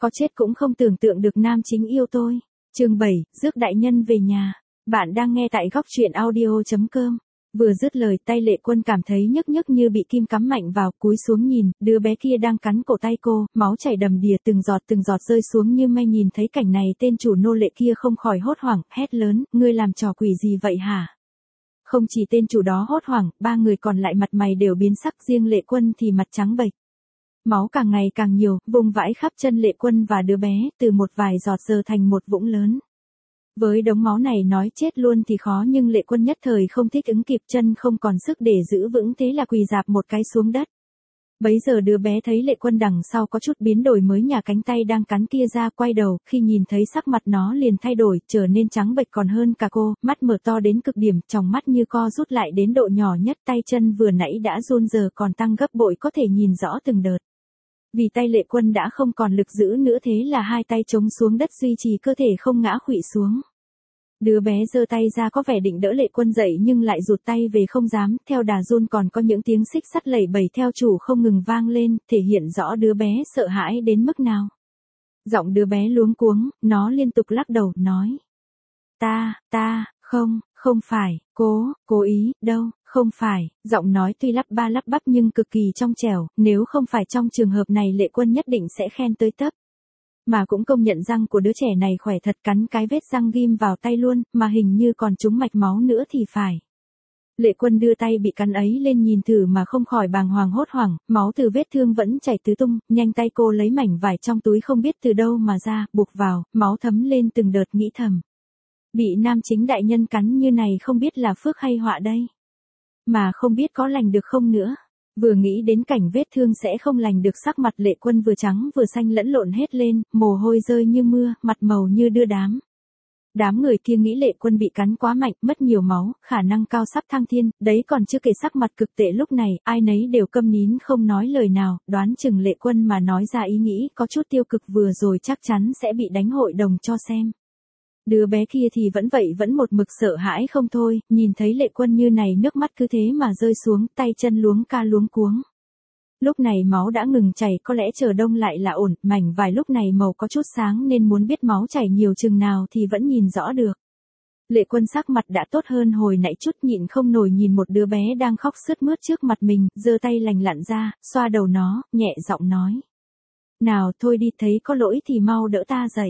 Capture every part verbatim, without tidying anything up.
có chết cũng không tưởng tượng được nam chính yêu tôi. Chương bảy, rước đại nhân về nhà. Bạn đang nghe tại góc truyện audio chấm com. Vừa dứt lời tay Lệ Quân cảm thấy nhức nhức như bị kim cắm mạnh vào, cúi xuống nhìn, đứa bé kia đang cắn cổ tay cô, máu chảy đầm đìa từng giọt từng giọt rơi xuống như mây. Nhìn thấy cảnh này tên chủ nô lệ kia không khỏi hốt hoảng, hét lớn, ngươi làm trò quỷ gì vậy hả? Không chỉ tên chủ đó hốt hoảng, ba người còn lại mặt mày đều biến sắc, riêng Lệ Quân thì mặt trắng bệch. Máu càng ngày càng nhiều, vùng vãi khắp chân Lệ Quân và đứa bé, từ một vài giọt giờ thành một vũng lớn. Với đống máu này nói chết luôn thì khó, nhưng Lệ Quân nhất thời không thích ứng kịp, chân không còn sức để giữ vững, thế là quỳ rạp một cái xuống đất. Bấy giờ đứa bé thấy Lệ Quân đằng sau có chút biến đổi mới nhả cánh tay đang cắn kia ra, quay đầu, khi nhìn thấy sắc mặt nó liền thay đổi, trở nên trắng bệch còn hơn cả cô, mắt mở to đến cực điểm, tròng mắt như co rút lại đến độ nhỏ nhất, tay chân vừa nãy đã run giờ còn tăng gấp bội, có thể nhìn rõ từng đợt. Vì tay Lệ Quân đã không còn lực giữ nữa, thế là hai tay chống xuống đất duy trì cơ thể không ngã khuỵu xuống. Đứa bé giơ tay ra có vẻ định đỡ Lệ Quân dậy nhưng lại rụt tay về không dám, theo đà run còn có những tiếng xích sắt lẩy bẩy theo chủ không ngừng vang lên, thể hiện rõ đứa bé sợ hãi đến mức nào. Giọng đứa bé luống cuống, nó liên tục lắc đầu, nói. Ta, ta, không, không phải, cố, cố ý, đâu, không phải. Giọng nói tuy lắp ba lắp bắp nhưng cực kỳ trong trẻo, nếu không phải trong trường hợp này Lệ Quân nhất định sẽ khen tới tấp. Mà cũng công nhận răng của đứa trẻ này khỏe thật, cắn cái vết răng ghim vào tay luôn, mà hình như còn trúng mạch máu nữa thì phải. Lệ Quân đưa tay bị cắn ấy lên nhìn thử mà không khỏi bàng hoàng hốt hoảng, máu từ vết thương vẫn chảy tứ tung, nhanh tay cô lấy mảnh vải trong túi không biết từ đâu mà ra, buộc vào, máu thấm lên từng đợt, nghĩ thầm. Bị nam chính đại nhân cắn như này không biết là phước hay họa đây. Mà không biết có lành được không nữa. Vừa nghĩ đến cảnh vết thương sẽ không lành được, sắc mặt Lệ Quân vừa trắng vừa xanh lẫn lộn hết lên, mồ hôi rơi như mưa, mặt màu như đưa đám. Đám người kia nghĩ Lệ Quân bị cắn quá mạnh, mất nhiều máu, khả năng cao sắp thăng thiên, đấy còn chưa kể sắc mặt cực tệ lúc này, ai nấy đều câm nín không nói lời nào, đoán chừng Lệ Quân mà nói ra ý nghĩ có chút tiêu cực vừa rồi chắc chắn sẽ bị đánh hội đồng cho xem. Đứa bé kia thì vẫn vậy, vẫn một mực sợ hãi không thôi, nhìn thấy Lệ Quân như này nước mắt cứ thế mà rơi xuống, tay chân luống ca luống cuống. Lúc này máu đã ngừng chảy, có lẽ chờ đông lại là ổn, mảnh vải lúc này màu có chút sáng nên muốn biết máu chảy nhiều chừng nào thì vẫn nhìn rõ được. Lệ Quân sắc mặt đã tốt hơn hồi nãy chút, nhịn không nổi nhìn một đứa bé đang khóc sướt mướt trước mặt mình, giơ tay lành lặn ra, xoa đầu nó, nhẹ giọng nói. Nào thôi đi, thấy có lỗi thì mau đỡ ta dậy.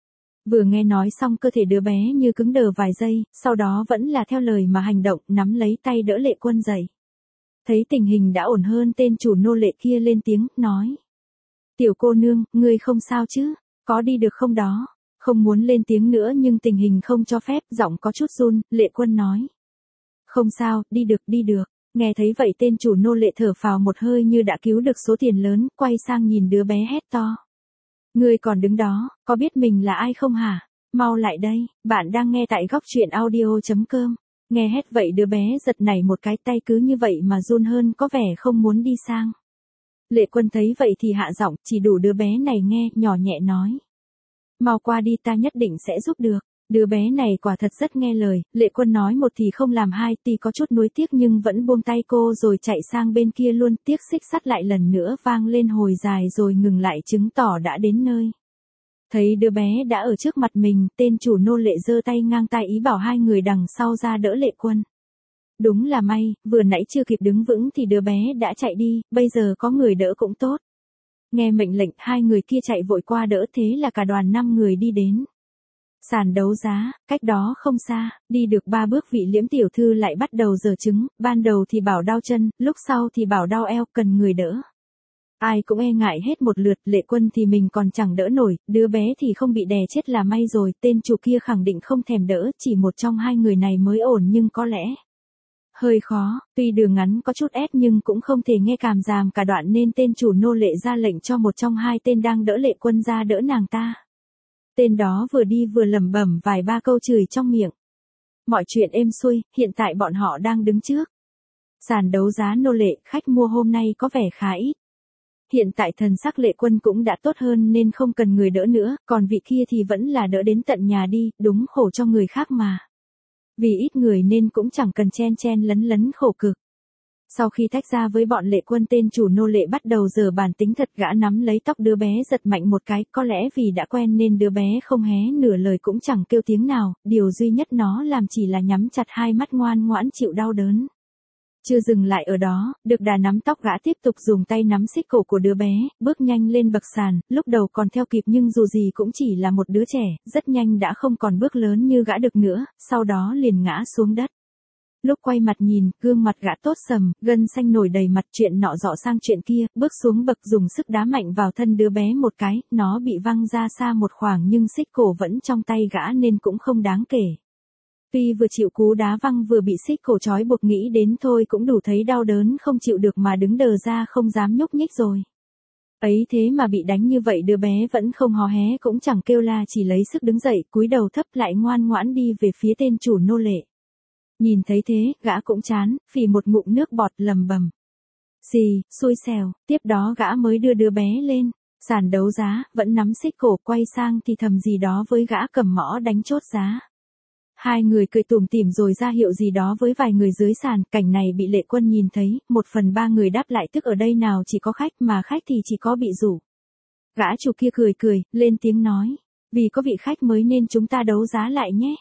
Vừa nghe nói xong cơ thể đứa bé như cứng đờ vài giây, sau đó vẫn là theo lời mà hành động, nắm lấy tay đỡ Lệ Quân dậy. Thấy tình hình đã ổn hơn, tên chủ nô lệ kia lên tiếng, nói. Tiểu cô nương, ngươi không sao chứ, có đi được không đó? Không muốn lên tiếng nữa nhưng tình hình không cho phép, giọng có chút run, Lệ Quân nói. Không sao, đi được, đi được. Nghe thấy vậy tên chủ nô lệ thở phào một hơi như đã cứu được số tiền lớn, quay sang nhìn đứa bé hét to. Ngươi còn đứng đó, có biết mình là ai không hả? Mau lại đây, bạn đang nghe tại góc truyện audio chấm com. Nghe hết vậy đứa bé giật nảy một cái, tay cứ như vậy mà run hơn, có vẻ không muốn đi sang. Lệ Quân thấy vậy thì hạ giọng, chỉ đủ đứa bé này nghe, nhỏ nhẹ nói. Mau qua đi, ta nhất định sẽ giúp được. Đứa bé này quả thật rất nghe lời, Lệ Quân nói một thì không làm hai, tuy có chút nuối tiếc nhưng vẫn buông tay cô rồi chạy sang bên kia luôn, tiếc xích sắt lại lần nữa vang lên hồi dài rồi ngừng lại, chứng tỏ đã đến nơi. Thấy đứa bé đã ở trước mặt mình, tên chủ nô lệ giơ tay ngang tai ý bảo hai người đằng sau ra đỡ Lệ Quân. Đúng là may, vừa nãy chưa kịp đứng vững thì đứa bé đã chạy đi, bây giờ có người đỡ cũng tốt. Nghe mệnh lệnh, hai người kia chạy vội qua đỡ, thế là cả đoàn năm người đi đến. Sàn đấu giá, cách đó không xa, đi được ba bước vị Liễm tiểu thư lại bắt đầu giở chứng, ban đầu thì bảo đau chân, lúc sau thì bảo đau eo, cần người đỡ. Ai cũng e ngại hết một lượt, Lệ Quân thì mình còn chẳng đỡ nổi, đứa bé thì không bị đè chết là may rồi, tên chủ kia khẳng định không thèm đỡ, chỉ một trong hai người này mới ổn nhưng có lẽ hơi khó, tuy đường ngắn có chút ép nhưng cũng không thể nghe càm ràm cả đoạn nên tên chủ nô lệ ra lệnh cho một trong hai tên đang đỡ Lệ Quân ra đỡ nàng ta. Tên đó vừa đi vừa lẩm bẩm vài ba câu chửi trong miệng. Mọi chuyện êm xuôi, hiện tại bọn họ đang đứng trước sàn đấu giá nô lệ, khách mua hôm nay có vẻ khá ít. Hiện tại thần sắc Lệ Quân cũng đã tốt hơn nên không cần người đỡ nữa, còn vị kia thì vẫn là đỡ đến tận nhà đi, đúng khổ cho người khác mà. Vì ít người nên cũng chẳng cần chen chen lấn lấn khổ cực. Sau khi tách ra với bọn Lệ Quân, tên chủ nô lệ bắt đầu giở bản tính thật, gã nắm lấy tóc đứa bé giật mạnh một cái, có lẽ vì đã quen nên đứa bé không hé nửa lời cũng chẳng kêu tiếng nào, điều duy nhất nó làm chỉ là nhắm chặt hai mắt ngoan ngoãn chịu đau đớn. Chưa dừng lại ở đó, được đà nắm tóc gã tiếp tục dùng tay nắm xích cổ của đứa bé, bước nhanh lên bậc sàn, lúc đầu còn theo kịp nhưng dù gì cũng chỉ là một đứa trẻ, rất nhanh đã không còn bước lớn như gã được nữa, sau đó liền ngã xuống đất. Lúc quay mặt nhìn, gương mặt gã tốt sầm, gân xanh nổi đầy mặt, chuyện nọ dọ sang chuyện kia, bước xuống bậc dùng sức đá mạnh vào thân đứa bé một cái, nó bị văng ra xa một khoảng nhưng xích cổ vẫn trong tay gã nên cũng không đáng kể. Tuy vừa chịu cú đá văng vừa bị xích cổ trói buộc, nghĩ đến thôi cũng đủ thấy đau đớn không chịu được mà đứng đờ ra không dám nhúc nhích rồi. Ấy thế mà bị đánh như vậy đứa bé vẫn không hò hé cũng chẳng kêu la, chỉ lấy sức đứng dậy, cúi đầu thấp lại ngoan ngoãn đi về phía tên chủ nô lệ. Nhìn thấy thế, gã cũng chán, phì một ngụm nước bọt lầm bầm. Xì, xui xẻo, tiếp đó gã mới đưa đứa bé lên sàn đấu giá, vẫn nắm xích cổ, quay sang thì thầm gì đó với gã cầm mõ đánh chốt giá. Hai người cười tủm tỉm rồi ra hiệu gì đó với vài người dưới sàn, cảnh này bị Lệ Quân nhìn thấy, một phần ba người đáp lại tức ở đây nào chỉ có khách mà khách thì chỉ có bị rủ. Gã chủ kia cười cười, lên tiếng nói, vì có vị khách mới nên chúng ta đấu giá lại nhé.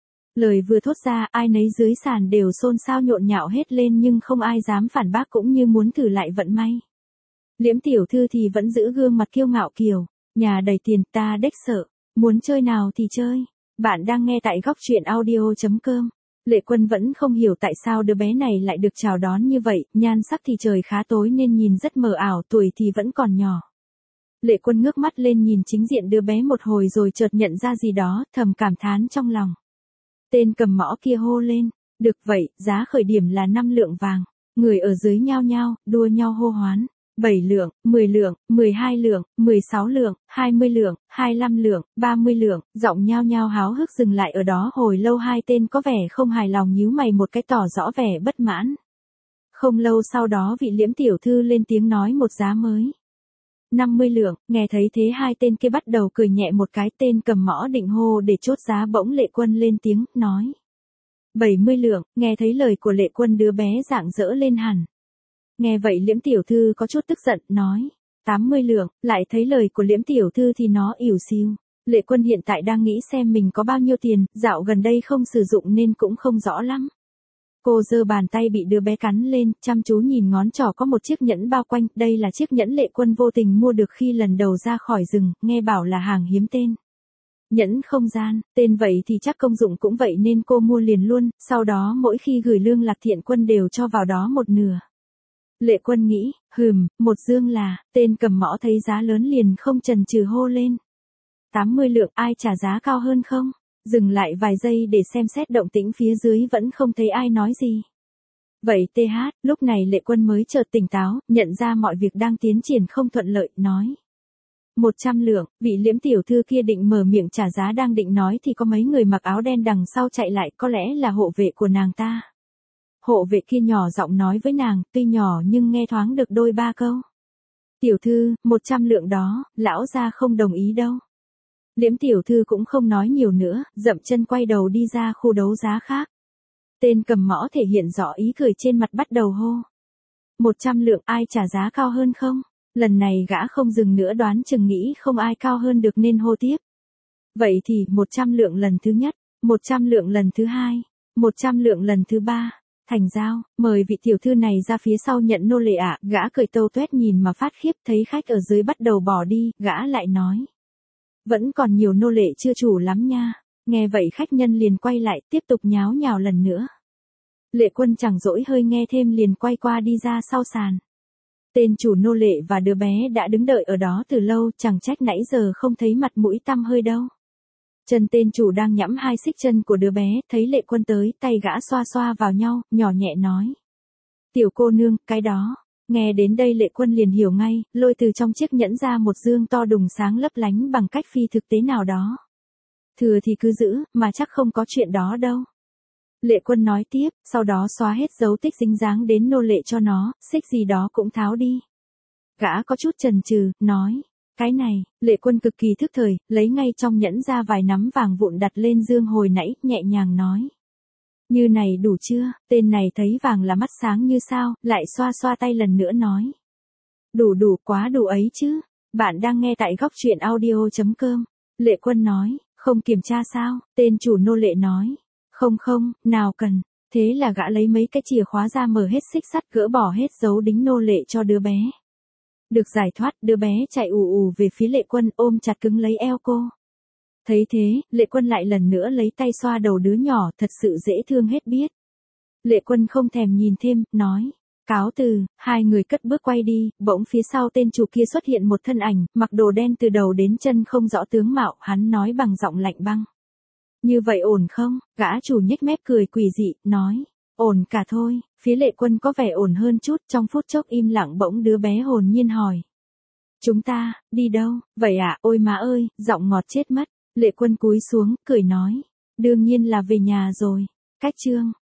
Lời vừa thốt ra, ai nấy dưới sàn đều xôn xao nhộn nhạo hết lên nhưng không ai dám phản bác, cũng như muốn thử lại vận may. Liễm tiểu thư thì vẫn giữ gương mặt kiêu ngạo kiều, nhà đầy tiền, ta đếch sợ, muốn chơi nào thì chơi. Bạn đang nghe tại góc truyện audio chấm com. Lệ Quân vẫn không hiểu tại sao đứa bé này lại được chào đón như vậy, nhan sắc thì trời khá tối nên nhìn rất mờ ảo, tuổi thì vẫn còn nhỏ. Lệ Quân ngước mắt lên nhìn chính diện đứa bé một hồi rồi chợt nhận ra gì đó, thầm cảm thán trong lòng. Tên cầm mõ kia hô lên, được vậy, giá khởi điểm là năm lượng vàng. Người ở dưới nhao nhao, đua nhau hô hoán. bảy lượng, mười lượng, mười hai lượng, mười sáu lượng, hai mươi lượng, hai mươi lăm lượng, ba mươi lượng, giọng nhao nhao háo hức dừng lại ở đó hồi lâu. Hai tên có vẻ không hài lòng nhíu mày một cái tỏ rõ vẻ bất mãn. Không lâu sau đó vị Liễm tiểu thư lên tiếng nói một giá mới. năm mươi lượng, nghe thấy thế hai tên kia bắt đầu cười nhẹ một cái, tên cầm mõ định hô để chốt giá bỗng Lệ Quân lên tiếng, nói. bảy mươi lượng, nghe thấy lời của Lệ Quân đứa bé rạng rỡ lên hẳn. Nghe vậy Liễm tiểu thư có chút tức giận, nói. tám mươi lượng, lại thấy lời của Liễm tiểu thư thì nó ỉu xìu. Lệ Quân hiện tại đang nghĩ xem mình có bao nhiêu tiền, dạo gần đây không sử dụng nên cũng không rõ lắm. Cô giơ bàn tay bị đứa bé cắn lên, chăm chú nhìn ngón trỏ có một chiếc nhẫn bao quanh, đây là chiếc nhẫn Lệ Quân vô tình mua được khi lần đầu ra khỏi rừng, nghe bảo là hàng hiếm tên. Nhẫn không gian, tên vậy thì chắc công dụng cũng vậy nên cô mua liền luôn, sau đó mỗi khi gửi lương Lạc Thiện Quân đều cho vào đó một nửa. Lệ Quân nghĩ, hừm, một dương là, tên cầm mõ thấy giá lớn liền không chần chừ hô lên. tám mươi lượng, ai trả giá cao hơn không? Dừng lại vài giây để xem xét động tĩnh phía dưới vẫn không thấy ai nói gì. Vậy tê hát, lúc này Lệ Quân mới chợt tỉnh táo, nhận ra mọi việc đang tiến triển không thuận lợi, nói. một trăm lượng, vị Liễm tiểu thư kia định mở miệng trả giá đang định nói thì có mấy người mặc áo đen đằng sau chạy lại, có lẽ là hộ vệ của nàng ta. Hộ vệ kia nhỏ giọng nói với nàng, tuy nhỏ nhưng nghe thoáng được đôi ba câu. Tiểu thư, một trăm lượng đó, lão gia không đồng ý đâu. Liễm tiểu thư cũng không nói nhiều nữa, dậm chân quay đầu đi ra khu đấu giá khác. Tên cầm mõ thể hiện rõ ý cười trên mặt bắt đầu hô. một trăm lượng, ai trả giá cao hơn không? Lần này gã không dừng nữa, đoán chừng nghĩ không ai cao hơn được nên hô tiếp. Vậy thì, một trăm lượng lần thứ nhất, một trăm lượng lần thứ hai, một trăm lượng lần thứ ba. Thành giao, mời vị tiểu thư này ra phía sau nhận nô lệ ạ. Gã cười tâu tuét nhìn mà phát khiếp, thấy khách ở dưới bắt đầu bỏ đi, gã lại nói. Vẫn còn nhiều nô lệ chưa chủ lắm nha. Nghe vậy khách nhân liền quay lại, tiếp tục nháo nhào lần nữa. Lệ Quân chẳng dỗi hơi nghe thêm liền quay qua đi ra sau sàn. Tên chủ nô lệ và đứa bé đã đứng đợi ở đó từ lâu, chẳng trách nãy giờ không thấy mặt mũi tăm hơi đâu. Chân tên chủ đang nhẫm hai xích chân của đứa bé, thấy Lệ Quân tới, tay gã xoa xoa vào nhau, nhỏ nhẹ nói. Tiểu cô nương, cái đó. Nghe đến đây Lệ Quân liền hiểu ngay, lôi từ trong chiếc nhẫn ra một dương to đùng sáng lấp lánh bằng cách phi thực tế nào đó. Thừa thì cứ giữ, mà chắc không có chuyện đó đâu. Lệ Quân nói tiếp, sau đó xóa hết dấu tích dính dáng đến nô lệ cho nó, xích gì đó cũng tháo đi. Gã có chút chần chừ, nói. Cái này, Lệ Quân cực kỳ thức thời, lấy ngay trong nhẫn ra vài nắm vàng vụn đặt lên dương hồi nãy, nhẹ nhàng nói. Như này đủ chưa, tên này thấy vàng là mắt sáng như sao, lại xoa xoa tay lần nữa nói. Đủ đủ quá đủ ấy chứ, bạn đang nghe tại góc truyện audio.com. Lệ Quân nói, không kiểm tra sao, tên chủ nô lệ nói. Không không, nào cần, thế là gã lấy mấy cái chìa khóa ra mở hết xích sắt gỡ bỏ hết dấu đính nô lệ cho đứa bé. Được giải thoát, đứa bé chạy ù ù về phía Lệ Quân ôm chặt cứng lấy eo cô. Thấy thế, Lệ Quân lại lần nữa lấy tay xoa đầu đứa nhỏ thật sự dễ thương hết biết. Lệ Quân không thèm nhìn thêm, nói. Cáo từ, hai người cất bước quay đi, bỗng phía sau tên chủ kia xuất hiện một thân ảnh, mặc đồ đen từ đầu đến chân không rõ tướng mạo, hắn nói bằng giọng lạnh băng. Như vậy ổn không? Gã chủ nhếch mép cười quỷ dị, nói. Ổn cả thôi, phía Lệ Quân có vẻ ổn hơn chút, trong phút chốc im lặng bỗng đứa bé hồn nhiên hỏi. Chúng ta, đi đâu? Vậy à, ôi má ơi, giọng ngọt chết mất. Lệ Quân cúi xuống, cười nói. Đương nhiên là về nhà rồi. Cách chương.